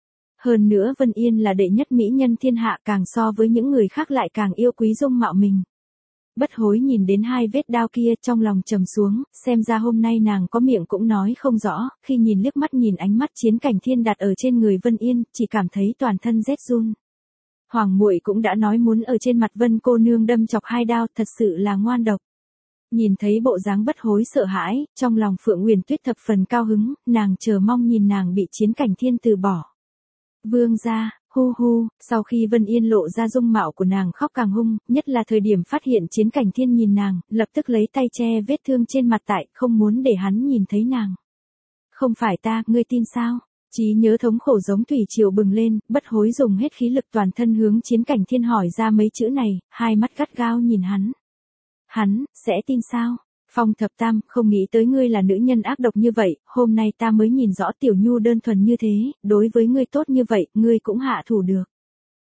Hơn nữa Vân Yên là đệ nhất mỹ nhân thiên hạ, càng so với những người khác lại càng yêu quý dung mạo mình. Bất Hối nhìn đến hai vết đao kia, trong lòng trầm xuống, xem ra hôm nay nàng có miệng cũng nói không rõ, khi nhìn liếc mắt nhìn ánh mắt Chiến Cảnh Thiên đặt ở trên người Vân Yên, chỉ cảm thấy toàn thân rét run. Hoàng muội cũng đã nói muốn ở trên mặt Vân cô nương đâm chọc hai đao, thật sự là ngoan độc. Nhìn thấy bộ dáng Bất Hối sợ hãi, trong lòng Phượng Uyển Tuyết thập phần cao hứng, nàng chờ mong nhìn nàng bị Chiến Cảnh Thiên từ bỏ. Vương gia, hu hu, sau khi Vân Yên lộ ra dung mạo của nàng khóc càng hung, nhất là thời điểm phát hiện Chiến Cảnh Thiên nhìn nàng, lập tức lấy tay che vết thương trên mặt tại, không muốn để hắn nhìn thấy nàng. Không phải ta, ngươi tin sao? Trí nhớ thống khổ giống thủy triều bừng lên, Bất Hối dùng hết khí lực toàn thân hướng Chiến Cảnh Thiên hỏi ra mấy chữ này, hai mắt gắt gao nhìn hắn. Hắn, sẽ tin sao? Phong Thập Tam, không nghĩ tới ngươi là nữ nhân ác độc như vậy, hôm nay ta mới nhìn rõ Tiểu Nhu đơn thuần như thế, đối với ngươi tốt như vậy, ngươi cũng hạ thủ được.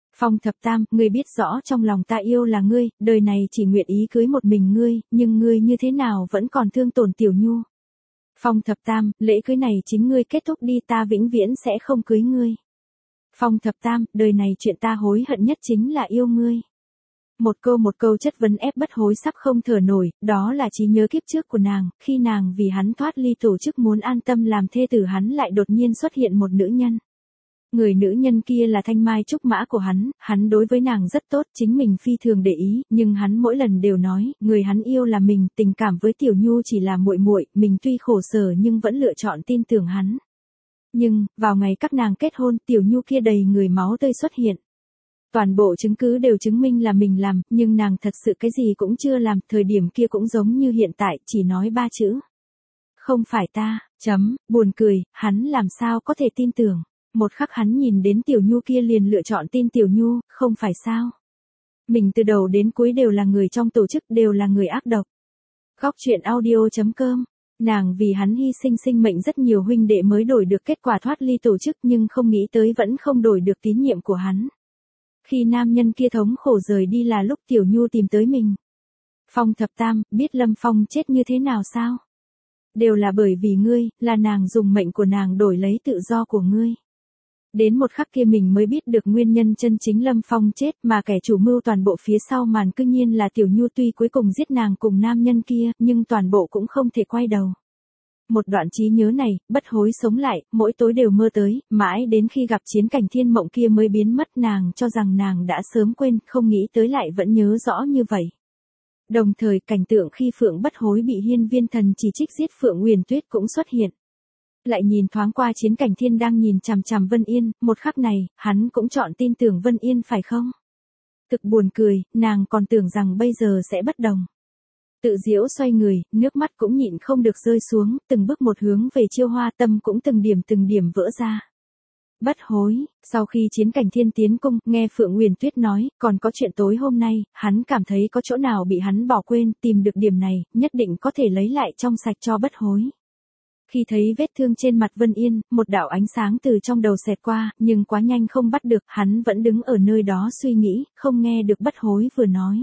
Phong Thập Tam, ngươi biết rõ trong lòng ta yêu là ngươi, đời này chỉ nguyện ý cưới một mình ngươi, nhưng ngươi như thế nào vẫn còn thương tổn Tiểu Nhu. Phong Thập Tam, lễ cưới này chính ngươi kết thúc đi, ta vĩnh viễn sẽ không cưới ngươi. Phong Thập Tam, đời này chuyện ta hối hận nhất chính là yêu ngươi. Một câu chất vấn ép Bất Hối sắp không thở nổi, đó là trí nhớ kiếp trước của nàng, khi nàng vì hắn thoát ly tổ chức muốn an tâm làm thê tử hắn lại đột nhiên xuất hiện một nữ nhân. Người nữ nhân kia là thanh mai trúc mã của hắn đối với nàng rất tốt, chính mình phi thường để ý, nhưng hắn mỗi lần đều nói, người hắn yêu là mình, tình cảm với Tiểu Nhu chỉ là muội muội, mình tuy khổ sở nhưng vẫn lựa chọn tin tưởng hắn. Nhưng, vào ngày các nàng kết hôn, Tiểu Nhu kia đầy người máu tươi xuất hiện. Toàn bộ chứng cứ đều chứng minh là mình làm, nhưng nàng thật sự cái gì cũng chưa làm, thời điểm kia cũng giống như hiện tại, chỉ nói 3 chữ. Không phải ta, buồn cười, hắn làm sao có thể tin tưởng. Một khắc hắn nhìn đến Tiểu Nhu kia liền lựa chọn tin Tiểu Nhu, không phải sao. Mình từ đầu đến cuối đều là người trong tổ chức, đều là người ác độc. Góc truyện audio.com. Nàng vì hắn hy sinh sinh mệnh rất nhiều huynh đệ mới đổi được kết quả thoát ly tổ chức, nhưng không nghĩ tới vẫn không đổi được tín nhiệm của hắn. Khi nam nhân kia thống khổ rời đi là lúc Tiểu Nhu tìm tới mình. Phong Thập Tam, biết Lâm Phong chết như thế nào sao? Đều là bởi vì ngươi, là nàng dùng mệnh của nàng đổi lấy tự do của ngươi. Đến một khắc kia mình mới biết được nguyên nhân chân chính Lâm Phong chết, mà kẻ chủ mưu toàn bộ phía sau màn cư nhiên là Tiểu Nhu, tuy cuối cùng giết nàng cùng nam nhân kia, nhưng toàn bộ cũng không thể quay đầu. Một đoạn trí nhớ này, Bất Hối sống lại, mỗi tối đều mơ tới, mãi đến khi gặp chiến cảnh thiên mộng kia mới biến mất, nàng cho rằng nàng đã sớm quên, không nghĩ tới lại vẫn nhớ rõ như vậy. Đồng thời cảnh tượng khi Phượng Bất Hối bị Hiên Viên Thần chỉ trích giết Phượng Nguyền Tuyết cũng xuất hiện. Lại nhìn thoáng qua chiến cảnh thiên đang nhìn chằm chằm Vân Yên, một khắc này, hắn cũng chọn tin tưởng Vân Yên phải không? Thực buồn cười, nàng còn tưởng rằng bây giờ sẽ bất đồng. Tự diễu xoay người, nước mắt cũng nhịn không được rơi xuống, từng bước một hướng về Chiêu Hoa, tâm cũng từng điểm vỡ ra. Bất Hối, sau khi chiến cảnh thiên tiến cung, nghe Phượng Nguyền Tuyết nói, còn có chuyện tối hôm nay, hắn cảm thấy có chỗ nào bị hắn bỏ quên, tìm được điểm này, nhất định có thể lấy lại trong sạch cho Bất Hối. Khi thấy vết thương trên mặt Vân Yên, một đạo ánh sáng từ trong đầu xẹt qua, nhưng quá nhanh không bắt được, hắn vẫn đứng ở nơi đó suy nghĩ, không nghe được Bất Hối vừa nói.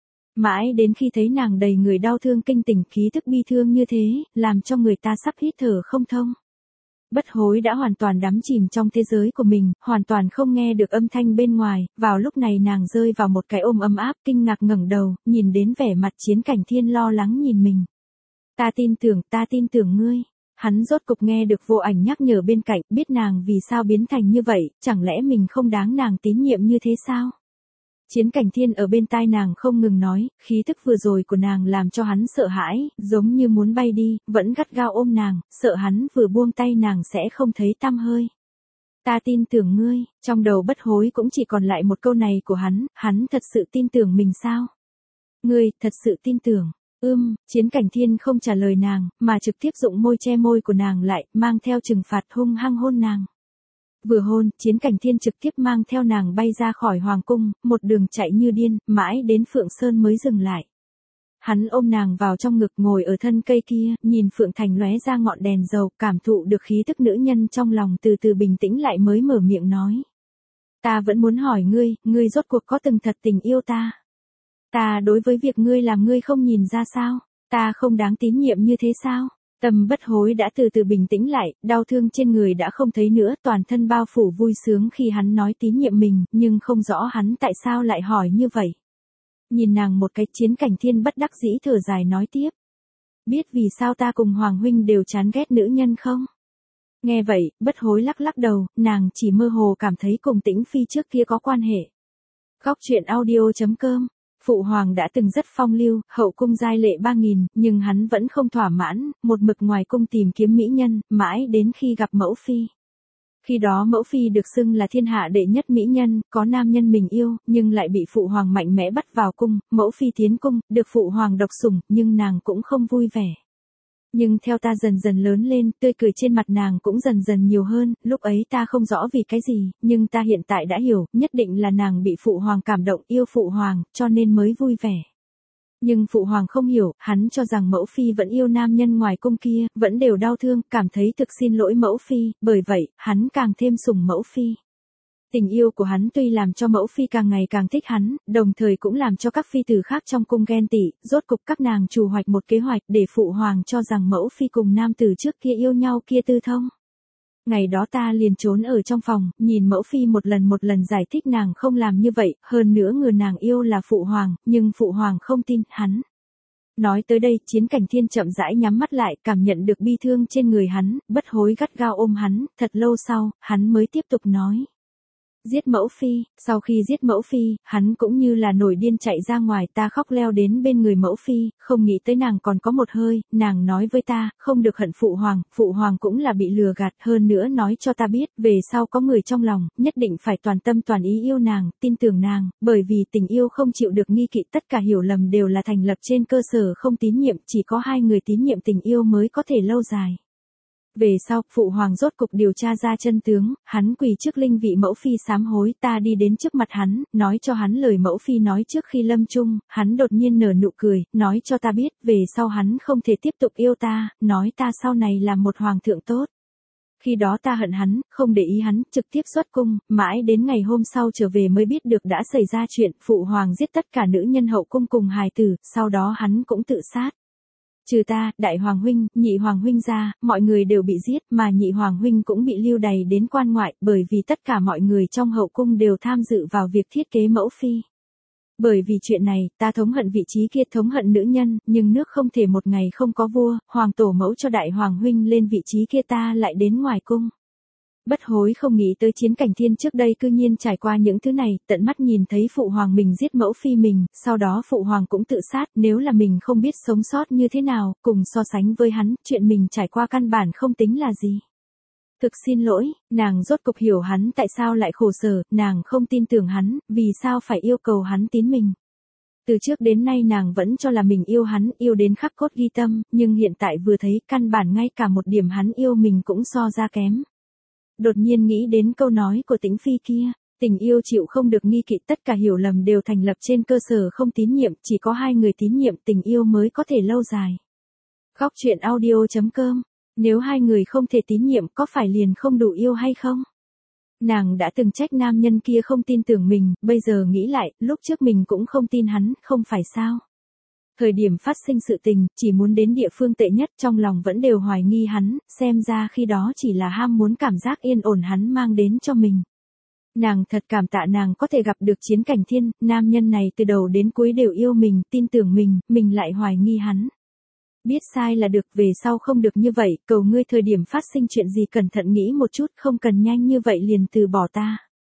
Mãi đến khi thấy nàng đầy người đau thương kinh tỉnh, khí thức bi thương như thế, làm cho người ta sắp hít thở không thông. Bất Hối đã hoàn toàn đắm chìm trong thế giới của mình, hoàn toàn không nghe được âm thanh bên ngoài, vào lúc này nàng rơi vào một cái ôm ấm áp, kinh ngạc ngẩng đầu, nhìn đến vẻ mặt chiến cảnh thiên lo lắng nhìn mình. Ta tin tưởng ngươi. Hắn rốt cục nghe được Vô Ảnh nhắc nhở bên cạnh, biết nàng vì sao biến thành như vậy, chẳng lẽ mình không đáng nàng tín nhiệm như thế sao? Chiến cảnh thiên ở bên tai nàng không ngừng nói, khí thức vừa rồi của nàng làm cho hắn sợ hãi, giống như muốn bay đi, vẫn gắt gao ôm nàng, sợ hắn vừa buông tay nàng sẽ không thấy tăm hơi. Ta tin tưởng ngươi, trong đầu Bất Hối cũng chỉ còn lại một câu này của hắn thật sự tin tưởng mình sao? Ngươi, thật sự tin tưởng. Chiến cảnh thiên không trả lời nàng, mà trực tiếp dụng môi che môi của nàng lại, mang theo trừng phạt hung hăng hôn nàng. Vừa hôn, chiến cảnh thiên trực tiếp mang theo nàng bay ra khỏi hoàng cung, một đường chạy như điên, mãi đến Phượng Sơn mới dừng lại. Hắn ôm nàng vào trong ngực ngồi ở thân cây kia, nhìn Phượng Thành lóe ra ngọn đèn dầu, cảm thụ được khí thức nữ nhân trong lòng từ từ bình tĩnh lại mới mở miệng nói. Ta vẫn muốn hỏi ngươi rốt cuộc có từng thật tình yêu ta? Ta đối với việc ngươi làm ngươi không nhìn ra sao? Ta không đáng tín nhiệm như thế sao? Tâm Bất Hối đã từ từ bình tĩnh lại, đau thương trên người đã không thấy nữa, toàn thân bao phủ vui sướng khi hắn nói tín nhiệm mình, nhưng không rõ hắn tại sao lại hỏi như vậy. Nhìn nàng một cái, chiến cảnh thiên bất đắc dĩ thở dài nói tiếp. Biết vì sao ta cùng Hoàng huynh đều chán ghét nữ nhân không? Nghe vậy, Bất Hối lắc lắc đầu, nàng chỉ mơ hồ cảm thấy cùng Tĩnh Phi trước kia có quan hệ. Góc truyện audio.com. Phụ hoàng đã từng rất phong lưu, hậu cung giai lệ 3000, nhưng hắn vẫn không thỏa mãn, một mực ngoài cung tìm kiếm mỹ nhân, mãi đến khi gặp mẫu phi. Khi đó mẫu phi được xưng là thiên hạ đệ nhất mỹ nhân, có nam nhân mình yêu, nhưng lại bị phụ hoàng mạnh mẽ bắt vào cung, mẫu phi tiến cung, được phụ hoàng độc sủng, nhưng nàng cũng không vui vẻ. Nhưng theo ta dần dần lớn lên, tươi cười trên mặt nàng cũng dần dần nhiều hơn, lúc ấy ta không rõ vì cái gì, nhưng ta hiện tại đã hiểu, nhất định là nàng bị phụ hoàng cảm động, yêu phụ hoàng, cho nên mới vui vẻ. Nhưng phụ hoàng không hiểu, hắn cho rằng mẫu phi vẫn yêu nam nhân ngoài cung kia, vẫn đều đau thương, cảm thấy thực xin lỗi mẫu phi, bởi vậy, hắn càng thêm sủng mẫu phi. Tình yêu của hắn tuy làm cho mẫu phi càng ngày càng thích hắn, đồng thời cũng làm cho các phi tử khác trong cung ghen tị, rốt cục các nàng chủ hoạch một kế hoạch để phụ hoàng cho rằng mẫu phi cùng nam tử trước kia yêu nhau kia tư thông. Ngày đó ta liền trốn ở trong phòng, nhìn mẫu phi một lần giải thích nàng không làm như vậy, hơn nữa người nàng yêu là phụ hoàng, nhưng phụ hoàng không tin, hắn. Nói tới đây, Chiến Cảnh Thiên chậm rãi nhắm mắt lại, cảm nhận được bi thương trên người hắn, bất hối gắt gao ôm hắn, thật lâu sau, hắn mới tiếp tục nói. Giết mẫu phi, sau khi giết mẫu phi, hắn cũng như là nổi điên chạy ra ngoài, ta khóc leo đến bên người mẫu phi, không nghĩ tới nàng còn có một hơi, nàng nói với ta, không được hận phụ hoàng cũng là bị lừa gạt, hơn nữa nói cho ta biết, về sau có người trong lòng, nhất định phải toàn tâm toàn ý yêu nàng, tin tưởng nàng, bởi vì tình yêu không chịu được nghi kỵ, tất cả hiểu lầm đều là thành lập trên cơ sở không tín nhiệm, chỉ có hai người tín nhiệm tình yêu mới có thể lâu dài. Về sau, phụ hoàng rốt cục điều tra ra chân tướng, hắn quỳ trước linh vị mẫu phi sám hối, ta đi đến trước mặt hắn, nói cho hắn lời mẫu phi nói trước khi lâm chung, hắn đột nhiên nở nụ cười, nói cho ta biết, về sau hắn không thể tiếp tục yêu ta, nói ta sau này là một hoàng thượng tốt. Khi đó ta hận hắn, không để ý hắn, trực tiếp xuất cung, mãi đến ngày hôm sau trở về mới biết được đã xảy ra chuyện, phụ hoàng giết tất cả nữ nhân hậu cung cùng hài tử, sau đó hắn cũng tự sát. Trừ ta, đại hoàng huynh, nhị hoàng huynh ra, mọi người đều bị giết, mà nhị hoàng huynh cũng bị lưu đày đến quan ngoại, bởi vì tất cả mọi người trong hậu cung đều tham dự vào việc thiết kế mẫu phi. Bởi vì chuyện này, ta thống hận vị trí kia, thống hận nữ nhân, nhưng nước không thể một ngày không có vua, hoàng tổ mẫu cho đại hoàng huynh lên vị trí kia, ta lại đến ngoài cung. Bất hối không nghĩ tới Chiến Cảnh Thiên trước đây cư nhiên trải qua những thứ này, tận mắt nhìn thấy phụ hoàng mình giết mẫu phi mình, sau đó phụ hoàng cũng tự sát, nếu là mình không biết sống sót như thế nào, cùng so sánh với hắn, chuyện mình trải qua căn bản không tính là gì. Thực xin lỗi, nàng rốt cục hiểu hắn tại sao lại khổ sở, nàng không tin tưởng hắn, vì sao phải yêu cầu hắn tín mình. Từ trước đến nay nàng vẫn cho là mình yêu hắn, yêu đến khắc cốt ghi tâm, nhưng hiện tại vừa thấy căn bản ngay cả một điểm hắn yêu mình cũng so ra kém. Đột nhiên nghĩ đến câu nói của Tĩnh Phi kia, tình yêu chịu không được nghi kỵ, tất cả hiểu lầm đều thành lập trên cơ sở không tín nhiệm, chỉ có hai người tín nhiệm tình yêu mới có thể lâu dài. Góc truyện audio.com, nếu hai người không thể tín nhiệm có phải liền không đủ yêu hay không? Nàng đã từng trách nam nhân kia không tin tưởng mình, bây giờ nghĩ lại, lúc trước mình cũng không tin hắn, không phải sao? Thời điểm phát sinh sự tình, chỉ muốn đến địa phương tệ nhất, trong lòng vẫn đều hoài nghi hắn, xem ra khi đó chỉ là ham muốn cảm giác yên ổn hắn mang đến cho mình. Nàng thật cảm tạ nàng có thể gặp được Chiến Cảnh Thiên, nam nhân này từ đầu đến cuối đều yêu mình, tin tưởng mình lại hoài nghi hắn. Biết sai là được, về sau không được như vậy, cầu ngươi thời điểm phát sinh chuyện gì cẩn thận nghĩ một chút, không cần nhanh như vậy liền từ bỏ ta.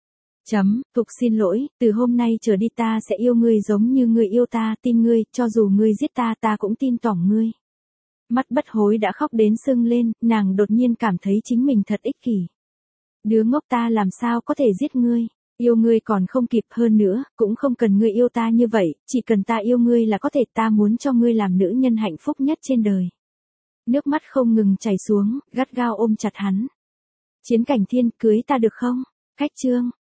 Tục xin lỗi, từ hôm nay trở đi ta sẽ yêu ngươi giống như ngươi yêu ta, tin ngươi, cho dù ngươi giết ta ta cũng tin tưởng ngươi. Mắt bất hối đã khóc đến sưng lên, nàng đột nhiên cảm thấy chính mình thật ích kỷ. Đứa ngốc, ta làm sao có thể giết ngươi, yêu ngươi còn không kịp, hơn nữa, cũng không cần ngươi yêu ta như vậy, chỉ cần ta yêu ngươi là có thể, ta muốn cho ngươi làm nữ nhân hạnh phúc nhất trên đời. Nước mắt không ngừng chảy xuống, gắt gao ôm chặt hắn. Chiến Cảnh Thiên, cưới ta được không? Cách chương